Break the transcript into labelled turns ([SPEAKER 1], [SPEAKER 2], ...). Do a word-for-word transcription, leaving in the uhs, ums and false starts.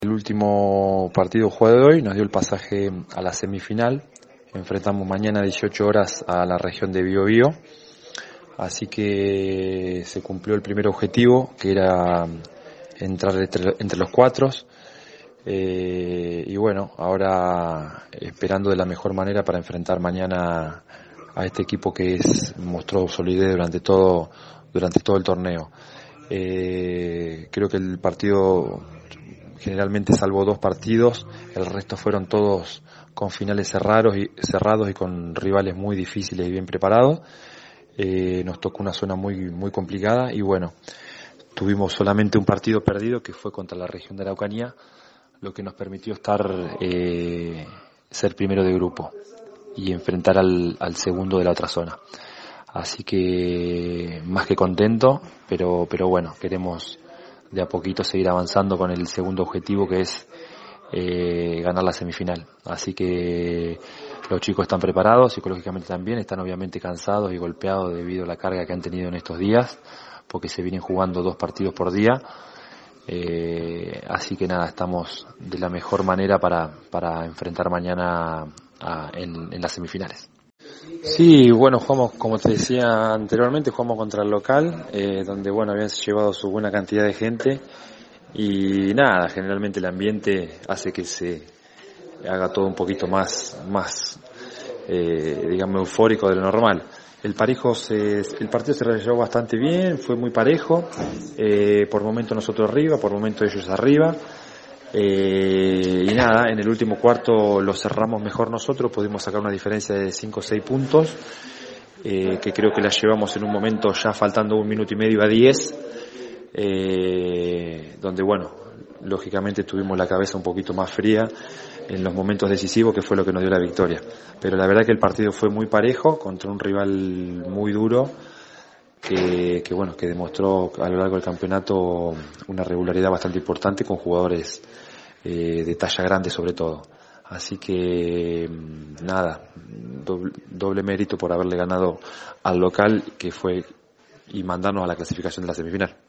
[SPEAKER 1] El último partido jugado de hoy nos dio el pasaje a la semifinal. Enfrentamos mañana a dieciocho horas a la región de Biobío. Así que se cumplió el primer objetivo, que era entrar entre, entre los cuatro. Eh, y bueno, ahora esperando de la mejor manera para enfrentar mañana a este equipo que es, mostró solidez durante todo, durante todo el torneo. Eh, creo que el partido generalmente, salvo dos partidos, el resto fueron todos con finales cerrados y, cerrados y con rivales muy difíciles y bien preparados. Eh, nos tocó una zona muy, muy complicada y bueno, tuvimos solamente un partido perdido que fue contra la región de Araucanía, lo que nos permitió estar, eh, ser primero de grupo y enfrentar al, al segundo de la otra zona. Así que más que contento, pero, pero bueno, queremos de a poquito seguir avanzando con el segundo objetivo, que es eh, ganar la semifinal. Así que los chicos están preparados, psicológicamente también, están obviamente cansados y golpeados debido a la carga que han tenido en estos días, porque se vienen jugando dos partidos por día. Eh, así que nada, estamos de la mejor manera para, para enfrentar mañana a, en, en las semifinales. Sí, bueno, jugamos, como te decía anteriormente, jugamos contra el local, eh, donde bueno, habían llevado su buena cantidad de gente y nada, generalmente el ambiente hace que se haga todo un poquito más, más eh, digamos, eufórico de lo normal. El parejo se, el partido se realizó bastante bien, fue muy parejo, eh, por momento nosotros arriba, por momento ellos arriba. Eh, y nada, en el último cuarto lo cerramos mejor nosotros, pudimos sacar una diferencia de cinco o seis puntos, eh, que creo que la llevamos en un momento ya faltando un minuto y medio a diez, eh, donde bueno, lógicamente tuvimos la cabeza un poquito más fría en los momentos decisivos, que fue lo que nos dio la victoria. Pero la verdad que el partido fue muy parejo, contra un rival muy duro, que, que bueno, que demostró a lo largo del campeonato una regularidad bastante importante con jugadores eh, de talla grande sobre todo. Así que nada, doble, doble mérito por haberle ganado al local, que fue, y mandarnos a la clasificación de la semifinal.